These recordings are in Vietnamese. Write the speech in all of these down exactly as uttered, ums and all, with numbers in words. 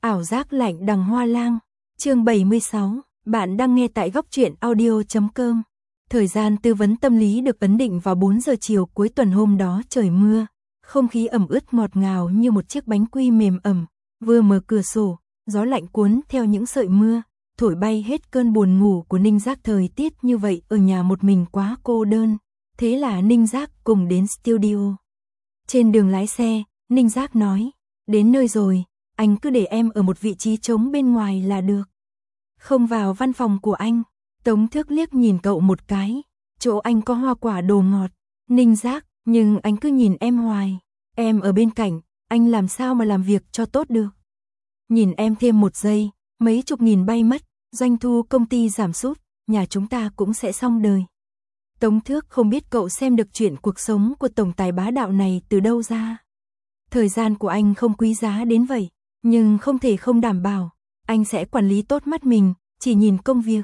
Ảo giác lạnh đằng hoa lang, chương bảy mươi sáu, bạn đang nghe tại góc truyện audio chấm com. Thời gian tư vấn tâm lý được ấn định vào bốn giờ chiều cuối tuần hôm đó trời mưa, không khí ẩm ướt ngọt ngào như một chiếc bánh quy mềm ẩm, vừa mở cửa sổ, gió lạnh cuốn theo những sợi mưa, thổi bay hết cơn buồn ngủ của Ninh Giác. Thời tiết như vậy ở nhà một mình quá cô đơn, thế là Ninh Giác cùng đến studio. Trên đường lái xe, Ninh Giác nói, đến nơi rồi, anh cứ để em ở một vị trí trống bên ngoài là được. Không vào văn phòng của anh. Tống Thước liếc nhìn cậu một cái, chỗ anh có hoa quả đồ ngọt. Ninh Giác, nhưng anh cứ nhìn em hoài, em ở bên cạnh, anh làm sao mà làm việc cho tốt được. Nhìn em thêm một giây, mấy chục nghìn bay mất, doanh thu công ty giảm sút, nhà chúng ta cũng sẽ xong đời. Tống Thước không biết cậu xem được chuyện cuộc sống của tổng tài bá đạo này từ đâu ra. Thời gian của anh không quý giá đến vậy, nhưng không thể không đảm bảo, anh sẽ quản lý tốt mắt mình, chỉ nhìn công việc.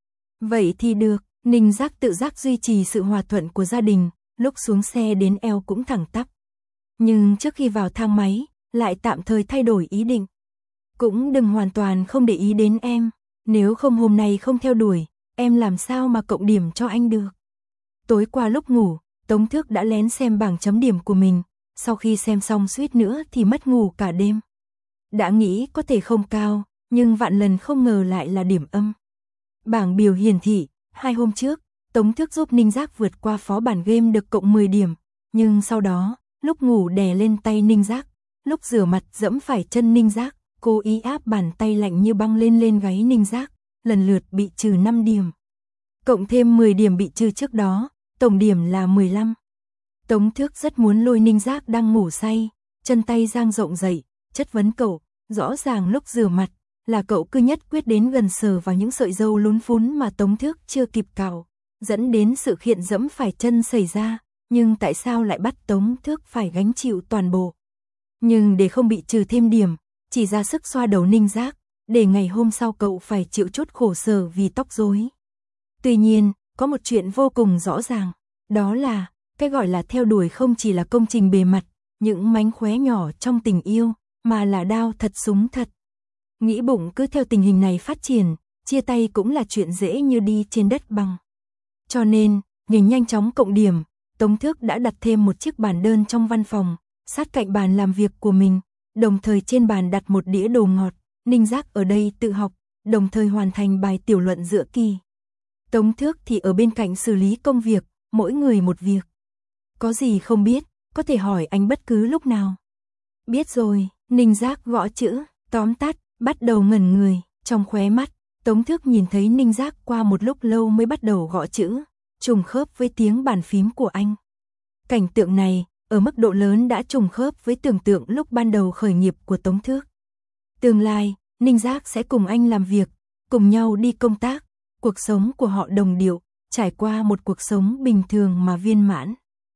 Vậy thì được, Ninh Giác tự giác duy trì sự hòa thuận của gia đình, lúc xuống xe đến eo cũng thẳng tắp. Nhưng trước khi vào thang máy, lại tạm thời thay đổi ý định. Cũng đừng hoàn toàn không để ý đến em, nếu không hôm nay không theo đuổi, em làm sao mà cộng điểm cho anh được. Tối qua lúc ngủ, Tống Thước đã lén xem bảng chấm điểm của mình, sau khi xem xong suýt nữa thì mất ngủ cả đêm. Đã nghĩ có thể không cao, nhưng vạn lần không ngờ lại là điểm âm. Bảng biểu hiển thị, hai hôm trước, Tống Thước giúp Ninh Giác vượt qua phó bản game được cộng mười điểm, nhưng sau đó, lúc ngủ đè lên tay Ninh Giác, lúc rửa mặt dẫm phải chân Ninh Giác, cố ý áp bàn tay lạnh như băng lên lên gáy Ninh Giác, lần lượt bị trừ năm điểm. Cộng thêm mười điểm bị trừ trước đó, tổng điểm là mười lăm. Tống Thước rất muốn lôi Ninh Giác đang ngủ say, chân tay dang rộng dậy, chất vấn cậu, rõ ràng lúc rửa mặt, là cậu cứ nhất quyết đến gần sờ vào những sợi râu lún phún mà Tống Thước chưa kịp cạo, dẫn đến sự khiện dẫm phải chân xảy ra, nhưng tại sao lại bắt Tống Thước phải gánh chịu toàn bộ. Nhưng để không bị trừ thêm điểm, chỉ ra sức xoa đầu Ninh Giác, để ngày hôm sau cậu phải chịu chút khổ sở vì tóc rối. Tuy nhiên, có một chuyện vô cùng rõ ràng, đó là, cái gọi là theo đuổi không chỉ là công trình bề mặt, những mánh khóe nhỏ trong tình yêu, mà là đao thật súng thật. Nghĩ bụng cứ theo tình hình này phát triển, chia tay cũng là chuyện dễ như đi trên đất bằng. Cho nên, để nhanh chóng cộng điểm, Tống Thước đã đặt thêm một chiếc bàn đơn trong văn phòng, sát cạnh bàn làm việc của mình, đồng thời trên bàn đặt một đĩa đồ ngọt. Ninh Giác ở đây tự học, đồng thời hoàn thành bài tiểu luận giữa kỳ. Tống Thước thì ở bên cạnh xử lý công việc, mỗi người một việc. Có gì không biết, có thể hỏi anh bất cứ lúc nào. Biết rồi, Ninh Giác gõ chữ, tóm tắt, bắt đầu ngẩn người, trong khóe mắt, Tống Thước nhìn thấy Ninh Giác qua một lúc lâu mới bắt đầu gõ chữ, trùng khớp với tiếng bàn phím của anh. Cảnh tượng này, ở mức độ lớn đã trùng khớp với tưởng tượng lúc ban đầu khởi nghiệp của Tống Thước. Tương lai, Ninh Giác sẽ cùng anh làm việc, cùng nhau đi công tác, cuộc sống của họ đồng điệu, trải qua một cuộc sống bình thường mà viên mãn.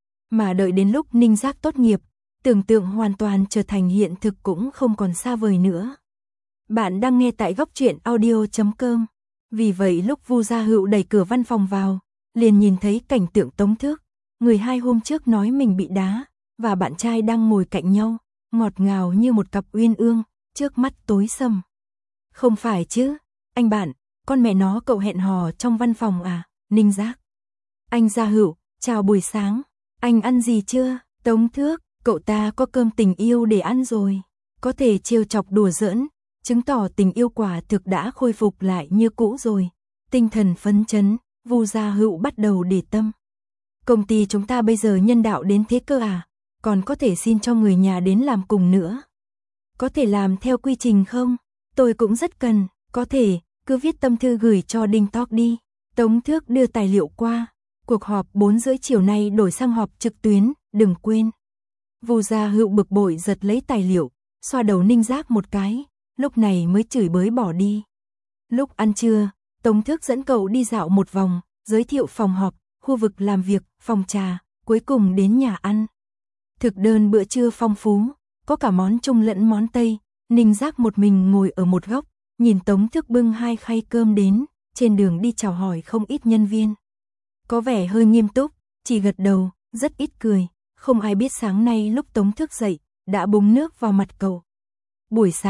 Mà đợi đến lúc Ninh Giác tốt nghiệp, tưởng tượng hoàn toàn trở thành hiện thực cũng không còn xa vời nữa. Bạn đang nghe tại góc truyện audio chấm com. Vì vậy lúc Vu Gia Hữu đẩy cửa văn phòng vào, liền nhìn thấy cảnh tượng Tống Thước, người hai hôm trước nói mình bị đá, và bạn trai đang ngồi cạnh nhau, ngọt ngào như một cặp uyên ương, trước mắt tối sầm. Không phải chứ, anh bạn, con mẹ nó cậu hẹn hò trong văn phòng à, Ninh Giác. Anh Gia Hữu, chào buổi sáng, anh ăn gì chưa? Tống Thước, cậu ta có cơm tình yêu để ăn rồi, có thể trêu chọc đùa giỡn, chứng tỏ tình yêu quả thực đã khôi phục lại như cũ rồi. Tinh thần phấn chấn, Vu Gia Hữu bắt đầu để tâm. Công ty chúng ta bây giờ nhân đạo đến thế cơ à, còn có thể xin cho người nhà đến làm cùng nữa. Có thể làm theo quy trình không? Tôi cũng rất cần, có thể, cứ viết tâm thư gửi cho Đinh Talk đi. Tống Thước đưa tài liệu qua, cuộc họp bốn rưỡi chiều nay đổi sang họp trực tuyến, đừng quên. Vu Gia Hữu bực bội giật lấy tài liệu, xoa đầu Ninh Giác một cái, lúc này mới chửi bới bỏ đi. Lúc ăn trưa, Tống Thước dẫn cậu đi dạo một vòng, giới thiệu phòng họp, khu vực làm việc, phòng trà, cuối cùng đến nhà ăn. Thực đơn bữa trưa phong phú, có cả món Trung lẫn món Tây. Ninh Giác một mình ngồi ở một góc, nhìn Tống Thước bưng hai khay cơm đến, trên đường đi chào hỏi không ít nhân viên. Có vẻ hơi nghiêm túc, chỉ gật đầu, rất ít cười, không ai biết sáng nay lúc Tống Thước dậy, đã búng nước vào mặt cậu. Buổi sáng,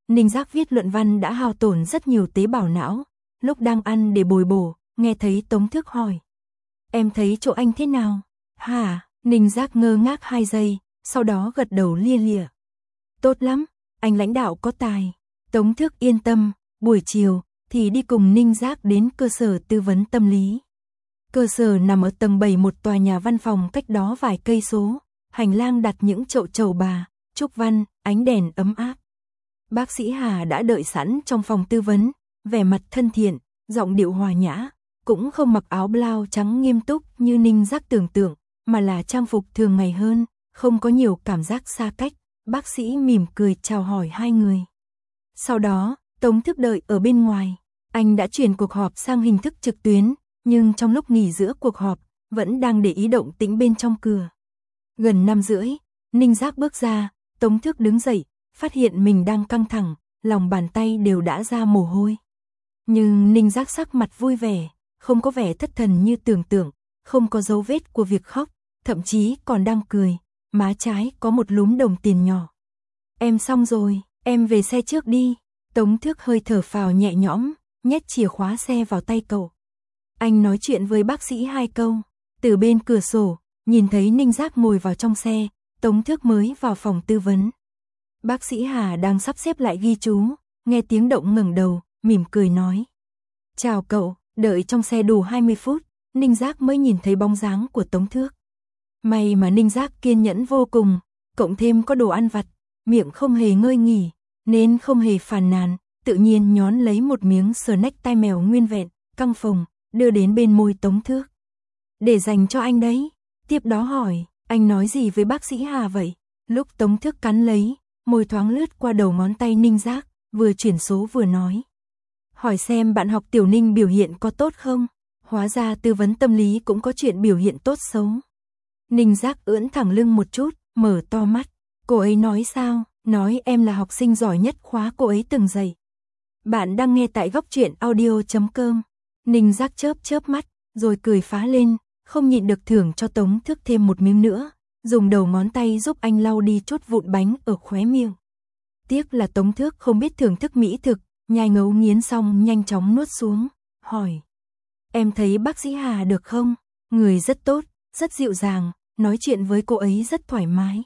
Ninh Giác viết luận văn đã hao tổn rất nhiều tế bào não, lúc đang ăn để bồi bổ, nghe thấy Tống Thước hỏi. Em thấy chỗ anh thế nào? Hả? Ninh Giác ngơ ngác hai giây, sau đó gật đầu lia lịa. Tốt lắm, anh lãnh đạo có tài. Tống Thước yên tâm, buổi chiều thì đi cùng Ninh Giác đến cơ sở tư vấn tâm lý. Cơ sở nằm ở tầng bảy một tòa nhà văn phòng cách đó vài cây số, hành lang đặt những chậu trầu bà, trúc văn, ánh đèn ấm áp. Bác sĩ Hà đã đợi sẵn trong phòng tư vấn, vẻ mặt thân thiện, giọng điệu hòa nhã, cũng không mặc áo blau trắng nghiêm túc như Ninh Giác tưởng tượng, mà là trang phục thường ngày hơn, không có nhiều cảm giác xa cách. Bác sĩ mỉm cười chào hỏi hai người. Sau đó, Tống Thước đợi ở bên ngoài, anh đã chuyển cuộc họp sang hình thức trực tuyến, nhưng trong lúc nghỉ giữa cuộc họp, vẫn đang để ý động tĩnh bên trong cửa. Gần năm rưỡi, Ninh Giác bước ra, Tống Thước đứng dậy, phát hiện mình đang căng thẳng, lòng bàn tay đều đã ra mồ hôi. Nhưng Ninh Giác sắc mặt vui vẻ, không có vẻ thất thần như tưởng tượng, không có dấu vết của việc khóc, thậm chí còn đang cười, má trái có một lúm đồng tiền nhỏ. Em xong rồi, em về xe trước đi. Tống Thước hơi thở phào nhẹ nhõm, nhét chìa khóa xe vào tay cậu. Anh nói chuyện với bác sĩ hai câu, từ bên cửa sổ, nhìn thấy Ninh Giác ngồi vào trong xe, Tống Thước mới vào phòng tư vấn. Bác sĩ Hà đang sắp xếp lại ghi chú, nghe tiếng động ngẩng đầu, mỉm cười nói. Chào cậu, đợi trong xe đủ hai mươi phút, Ninh Giác mới nhìn thấy bóng dáng của Tống Thước. May mà Ninh Giác kiên nhẫn vô cùng, cộng thêm có đồ ăn vặt, miệng không hề ngơi nghỉ, nên không hề phàn nàn, tự nhiên nhón lấy một miếng snack tai mèo nguyên vẹn, căng phồng, đưa đến bên môi Tống Thước. Để dành cho anh đấy. Tiếp đó hỏi, anh nói gì với bác sĩ Hà vậy? Lúc Tống Thước cắn lấy, môi thoáng lướt qua đầu ngón tay Ninh Giác, vừa chuyển số vừa nói. Hỏi xem bạn học Tiểu Ninh biểu hiện có tốt không? Hóa ra tư vấn tâm lý cũng có chuyện biểu hiện tốt xấu. Ninh Giác ưỡn thẳng lưng một chút, mở to mắt. Cô ấy nói sao? Nói em là học sinh giỏi nhất khóa cô ấy từng dạy. Bạn đang nghe tại góc truyện audio chấm com. Ninh Giác chớp chớp mắt, rồi cười phá lên, không nhịn được thưởng cho Tống Thước thêm một miếng nữa, dùng đầu ngón tay giúp anh lau đi chút vụn bánh ở khóe miệng. Tiếc là Tống Thước không biết thưởng thức mỹ thực, nhai ngấu nghiến xong nhanh chóng nuốt xuống, hỏi. Em thấy bác sĩ Hà được không? Người rất tốt, rất dịu dàng, nói chuyện với cô ấy rất thoải mái.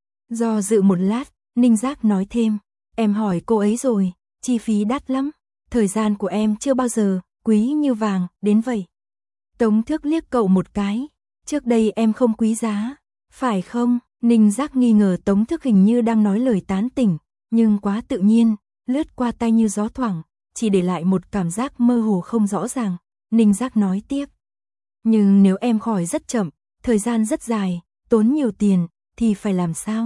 Do dự một lát, Ninh Giác nói thêm, em hỏi cô ấy rồi, chi phí đắt lắm, thời gian của em chưa bao giờ quý như vàng đến vậy. Tống Thước liếc cậu một cái, trước đây em không quý giá, phải không? Ninh Giác nghi ngờ Tống Thước hình như đang nói lời tán tỉnh, nhưng quá tự nhiên, lướt qua tay như gió thoảng, chỉ để lại một cảm giác mơ hồ không rõ ràng. Ninh Giác nói tiếp, nhưng nếu em khỏi rất chậm, thời gian rất dài, tốn nhiều tiền, thì phải làm sao?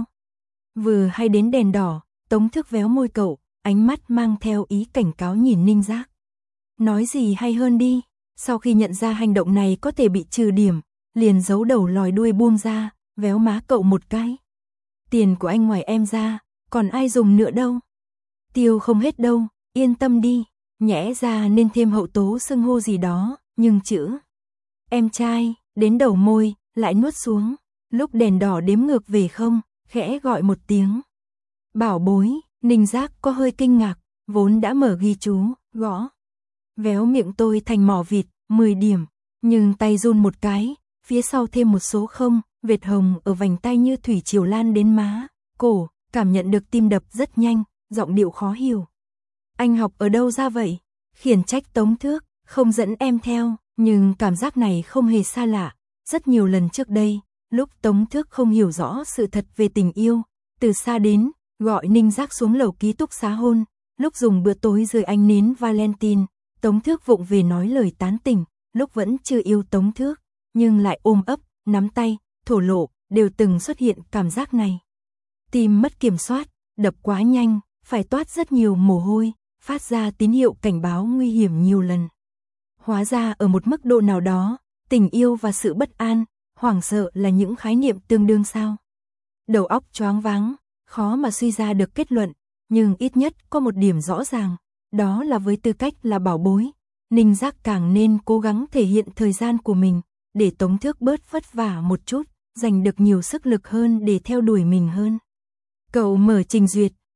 Vừa hay đến đèn đỏ, Tống Thước véo môi cậu, ánh mắt mang theo ý cảnh cáo nhìn Ninh Giác. Nói gì hay hơn đi, sau khi nhận ra hành động này có thể bị trừ điểm, liền giấu đầu lòi đuôi buông ra, véo má cậu một cái. Tiền của anh ngoài em ra, còn ai dùng nữa đâu. Tiêu không hết đâu, yên tâm đi, nhẽ ra nên thêm hậu tố xưng hô gì đó, nhưng chữ em trai, đến đầu môi, lại nuốt xuống, lúc đèn đỏ đếm ngược về không, khẽ gọi một tiếng. Bảo bối, Ninh Giác có hơi kinh ngạc, vốn đã mở ghi chú, gõ. Véo miệng tôi thành mỏ vịt, mười điểm, nhưng tay run một cái, phía sau thêm một số không, vệt hồng ở vành tay như thủy triều lan đến má, cổ, cảm nhận được tim đập rất nhanh, giọng điệu khó hiểu. Anh học ở đâu ra vậy? Khiển trách Tống Thước, không dẫn em theo, nhưng cảm giác này không hề xa lạ. Rất nhiều lần trước đây, lúc Tống Thước không hiểu rõ sự thật về tình yêu, từ xa đến, gọi Ninh Giác xuống lầu ký túc xá hôn, lúc dùng bữa tối dưới ánh nến Valentine, Tống Thước vụng về nói lời tán tỉnh, lúc vẫn chưa yêu Tống Thước, nhưng lại ôm ấp, nắm tay, thổ lộ, đều từng xuất hiện cảm giác này. Tim mất kiểm soát, đập quá nhanh, phải toát rất nhiều mồ hôi, phát ra tín hiệu cảnh báo nguy hiểm nhiều lần. Hóa ra ở một mức độ nào đó, tình yêu và sự bất an, hoảng sợ là những khái niệm tương đương sao. Đầu óc choáng váng, khó mà suy ra được kết luận, nhưng ít nhất có một điểm rõ ràng, đó là với tư cách là bảo bối, Ninh Giác càng nên cố gắng thể hiện thời gian của mình, để Tống Thước bớt vất vả một chút, dành được nhiều sức lực hơn để theo đuổi mình hơn. Cậu mở trình duyệt,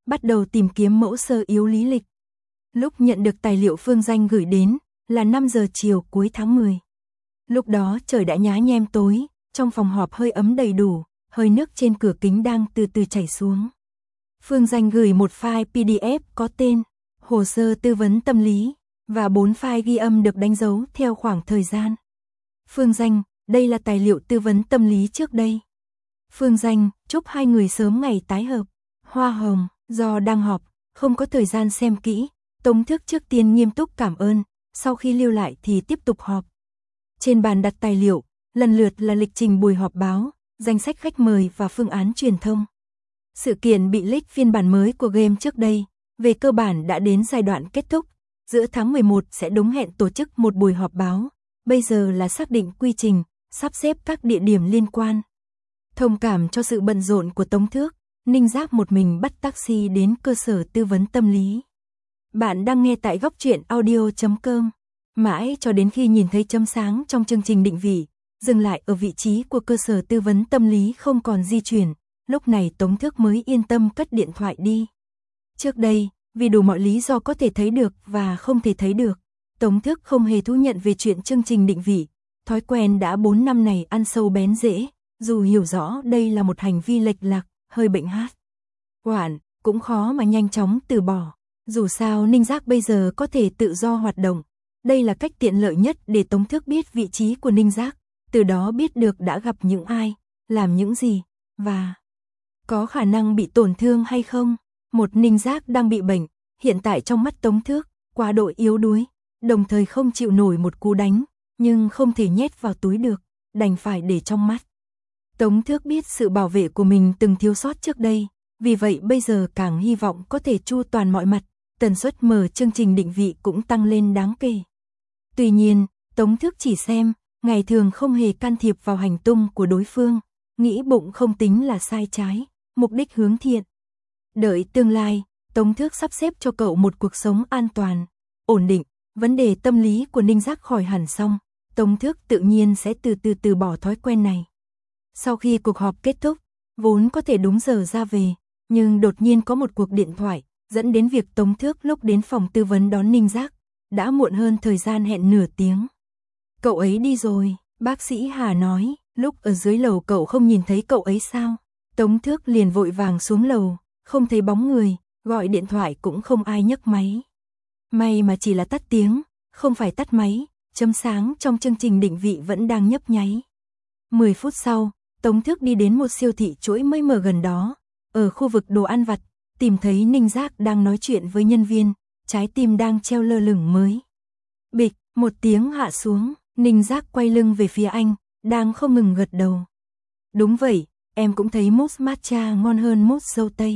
bắt đầu tìm kiếm mẫu sơ yếu lý lịch. Lúc nhận được tài liệu Phương Danh gửi đến, là năm giờ chiều cuối tháng mười. Lúc đó trời đã nhá nhem tối, trong phòng họp hơi ấm đầy đủ, hơi nước trên cửa kính đang từ từ chảy xuống. Phương Danh gửi một file pê đê ép có tên, hồ sơ tư vấn tâm lý, và bốn file ghi âm được đánh dấu theo khoảng thời gian. Phương Danh, đây là tài liệu tư vấn tâm lý trước đây. Phương Danh, chúc hai người sớm ngày tái hợp. Hoa hồng, do đang họp, không có thời gian xem kỹ, Tống Thước trước tiên nghiêm túc cảm ơn, sau khi lưu lại thì tiếp tục họp. Trên bàn đặt tài liệu, lần lượt là lịch trình buổi họp báo, danh sách khách mời và phương án truyền thông. Sự kiện bị leak phiên bản mới của game trước đây, về cơ bản đã đến giai đoạn kết thúc, giữa tháng mười một sẽ đúng hẹn tổ chức một buổi họp báo, bây giờ là xác định quy trình, sắp xếp các địa điểm liên quan. Thông cảm cho sự bận rộn của Tống Thước, Ninh Giác một mình bắt taxi đến cơ sở tư vấn tâm lý. Bạn đang nghe tại góc truyện audio chấm com. Mãi cho đến khi nhìn thấy chấm sáng trong chương trình định vị, dừng lại ở vị trí của cơ sở tư vấn tâm lý không còn di chuyển, lúc này Tống Thước mới yên tâm cất điện thoại đi. Trước đây, vì đủ mọi lý do có thể thấy được và không thể thấy được, Tống Thước không hề thú nhận về chuyện chương trình định vị, thói quen đã bốn năm này ăn sâu bén rễ, dù hiểu rõ đây là một hành vi lệch lạc, hơi bệnh hát. Hoạn, cũng khó mà nhanh chóng từ bỏ, dù sao Ninh Giác bây giờ có thể tự do hoạt động. Đây là cách tiện lợi nhất để Tống Thước biết vị trí của Ninh Giác, từ đó biết được đã gặp những ai, làm những gì, và có khả năng bị tổn thương hay không. Một Ninh Giác đang bị bệnh, hiện tại trong mắt Tống Thước, quá độ yếu đuối, đồng thời không chịu nổi một cú đánh, nhưng không thể nhét vào túi được, đành phải để trong mắt. Tống Thước biết sự bảo vệ của mình từng thiếu sót trước đây, vì vậy bây giờ càng hy vọng có thể chu toàn mọi mặt, tần suất mở chương trình định vị cũng tăng lên đáng kể. Tuy nhiên, Tống Thước chỉ xem, ngày thường không hề can thiệp vào hành tung của đối phương, nghĩ bụng không tính là sai trái, mục đích hướng thiện. Đợi tương lai, Tống Thước sắp xếp cho cậu một cuộc sống an toàn, ổn định, vấn đề tâm lý của Ninh Giác khỏi hẳn xong, Tống Thước tự nhiên sẽ từ từ từ bỏ thói quen này. Sau khi cuộc họp kết thúc, vốn có thể đúng giờ ra về, nhưng đột nhiên có một cuộc điện thoại, dẫn đến việc Tống Thước lúc đến phòng tư vấn đón Ninh Giác, đã muộn hơn thời gian hẹn nửa tiếng. Cậu ấy đi rồi, bác sĩ Hà nói, lúc ở dưới lầu cậu không nhìn thấy cậu ấy sao? Tống Thước liền vội vàng xuống lầu, không thấy bóng người, gọi điện thoại cũng không ai nhấc máy. May mà chỉ là tắt tiếng, không phải tắt máy, chấm sáng trong chương trình định vị vẫn đang nhấp nháy. mười phút sau, Tống Thước đi đến một siêu thị chuỗi mới mở gần đó, ở khu vực đồ ăn vặt, tìm thấy Ninh Giác đang nói chuyện với nhân viên, trái tim đang treo lơ lửng mới. Bịch, một tiếng hạ xuống, Ninh Giác quay lưng về phía anh, đang không ngừng gật đầu. Đúng vậy, em cũng thấy mousse matcha ngon hơn mousse dâu tây.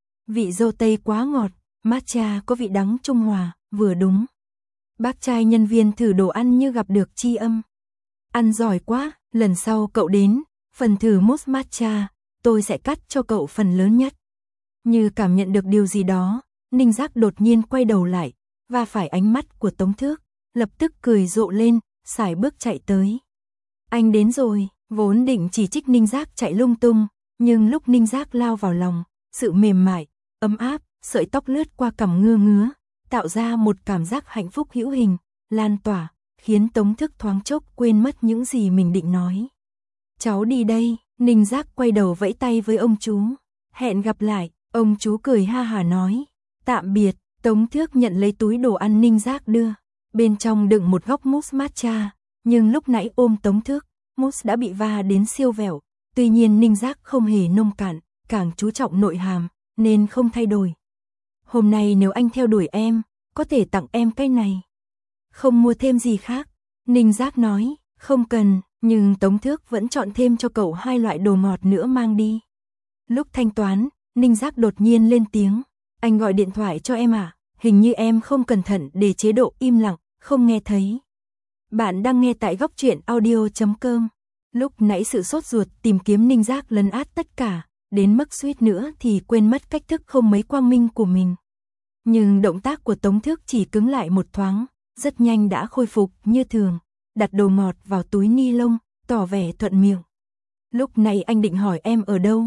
Vị dâu tây quá ngọt, matcha có vị đắng trung hòa, vừa đúng. Bác trai nhân viên thử đồ ăn như gặp được tri âm. Ăn giỏi quá, lần sau cậu đến, phần thử mousse matcha, tôi sẽ cắt cho cậu phần lớn nhất. Như cảm nhận được điều gì đó, Ninh Giác đột nhiên quay đầu lại, và phải ánh mắt của Tống Thước, lập tức cười rộ lên, sải bước chạy tới. Anh đến rồi, vốn định chỉ trích Ninh Giác chạy lung tung, nhưng lúc Ninh Giác lao vào lòng, sự mềm mại, ấm áp, sợi tóc lướt qua cằm ngưa ngứa, tạo ra một cảm giác hạnh phúc hữu hình, lan tỏa, khiến Tống Thước thoáng chốc quên mất những gì mình định nói. Cháu đi đây, Ninh Giác quay đầu vẫy tay với ông chú. Hẹn gặp lại, ông chú cười ha hả nói. Tạm biệt, Tống Thước nhận lấy túi đồ ăn Ninh Giác đưa. Bên trong đựng một góc mousse matcha, nhưng lúc nãy ôm Tống Thước, mousse đã bị va đến siêu vẹo. Tuy nhiên Ninh Giác không hề nông cạn, càng chú trọng nội hàm, nên không thay đổi. Hôm nay nếu anh theo đuổi em, có thể tặng em cái này. Không mua thêm gì khác, Ninh Giác nói, không cần, nhưng Tống Thước vẫn chọn thêm cho cậu hai loại đồ ngọt nữa mang đi. Lúc thanh toán, Ninh Giác đột nhiên lên tiếng, anh gọi điện thoại cho em à, hình như em không cẩn thận để chế độ im lặng, không nghe thấy. Bạn đang nghe tại góc truyện audio chấm com. Lúc nãy sự sốt ruột tìm kiếm Ninh Giác lấn át tất cả, đến mức suýt nữa thì quên mất cách thức không mấy quang minh của mình. Nhưng động tác của Tống Thước chỉ cứng lại một thoáng, rất nhanh đã khôi phục như thường, đặt đồ ngọt vào túi ni lông, tỏ vẻ thuận miệng. Lúc này anh định hỏi em ở đâu,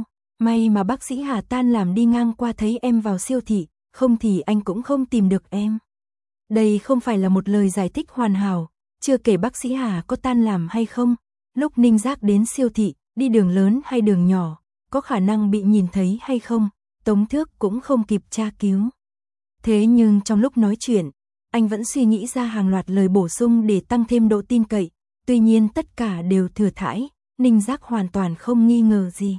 May mà bác sĩ Hà tan làm đi ngang qua thấy em vào siêu thị, không thì anh cũng không tìm được em. Đây không phải là một lời giải thích hoàn hảo, chưa kể bác sĩ Hà có tan làm hay không, lúc Ninh Giác đến siêu thị, đi đường lớn hay đường nhỏ, có khả năng bị nhìn thấy hay không, Tống Thước cũng không kịp tra cứu. Thế nhưng trong lúc nói chuyện, anh vẫn suy nghĩ ra hàng loạt lời bổ sung để tăng thêm độ tin cậy, tuy nhiên tất cả đều thừa thãi, Ninh Giác hoàn toàn không nghi ngờ gì.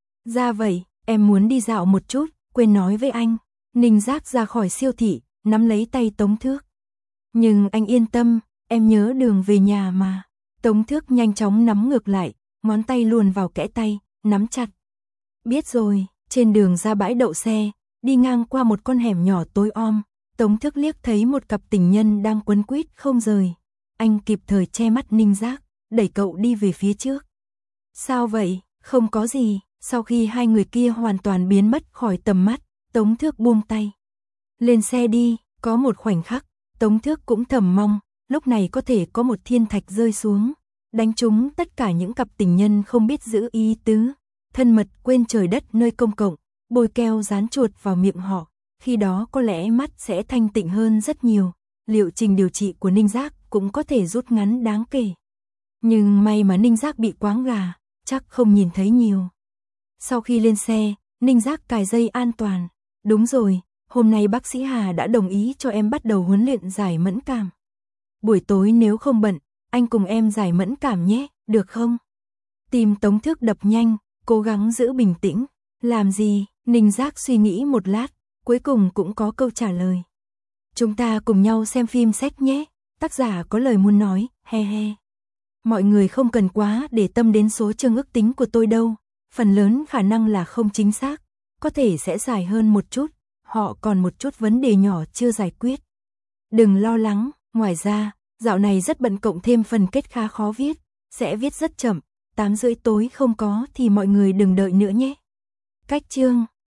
Ra vậy, em muốn đi dạo một chút, quên nói với anh. Ninh Giác ra khỏi siêu thị, nắm lấy tay Tống Thước. Nhưng anh yên tâm, em nhớ đường về nhà mà. Tống Thước nhanh chóng nắm ngược lại, ngón tay luồn vào kẽ tay, nắm chặt. Biết rồi, trên đường ra bãi đậu xe, đi ngang qua một con hẻm nhỏ tối om, Tống Thước liếc thấy một cặp tình nhân đang quấn quýt không rời. Anh kịp thời che mắt Ninh Giác, đẩy cậu đi về phía trước. Sao vậy? Không có gì. Sau khi hai người kia hoàn toàn biến mất khỏi tầm mắt, Tống Thước buông tay. Lên xe đi, có một khoảnh khắc, Tống Thước cũng thầm mong, lúc này có thể có một thiên thạch rơi xuống, đánh trúng tất cả những cặp tình nhân không biết giữ ý tứ, thân mật quên trời đất nơi công cộng, bôi keo dán chuột vào miệng họ, khi đó có lẽ mắt sẽ thanh tịnh hơn rất nhiều, liệu trình điều trị của Ninh Giác cũng có thể rút ngắn đáng kể. Nhưng may mà Ninh Giác bị quáng gà, chắc không nhìn thấy nhiều. Sau khi lên xe, Ninh Giác cài dây an toàn. Đúng rồi, hôm nay bác sĩ Hà đã đồng ý cho em bắt đầu huấn luyện giải mẫn cảm. Buổi tối nếu không bận, anh cùng em giải mẫn cảm nhé, được không? Tim Tống Thước đập nhanh, cố gắng giữ bình tĩnh. Làm gì? Ninh Giác suy nghĩ một lát, cuối cùng cũng có câu trả lời. Chúng ta cùng nhau xem phim sách nhé, tác giả có lời muốn nói, he he. Mọi người không cần quá để tâm đến số chương ước tính của tôi đâu. Phần lớn khả năng là không chính xác, có thể sẽ dài hơn một chút, họ còn một chút vấn đề nhỏ chưa giải quyết. Đừng lo lắng, ngoài ra, dạo này rất bận cộng thêm phần kết khá khó viết, sẽ viết rất chậm, tám rưỡi tối không có thì mọi người đừng đợi nữa nhé. Cách chương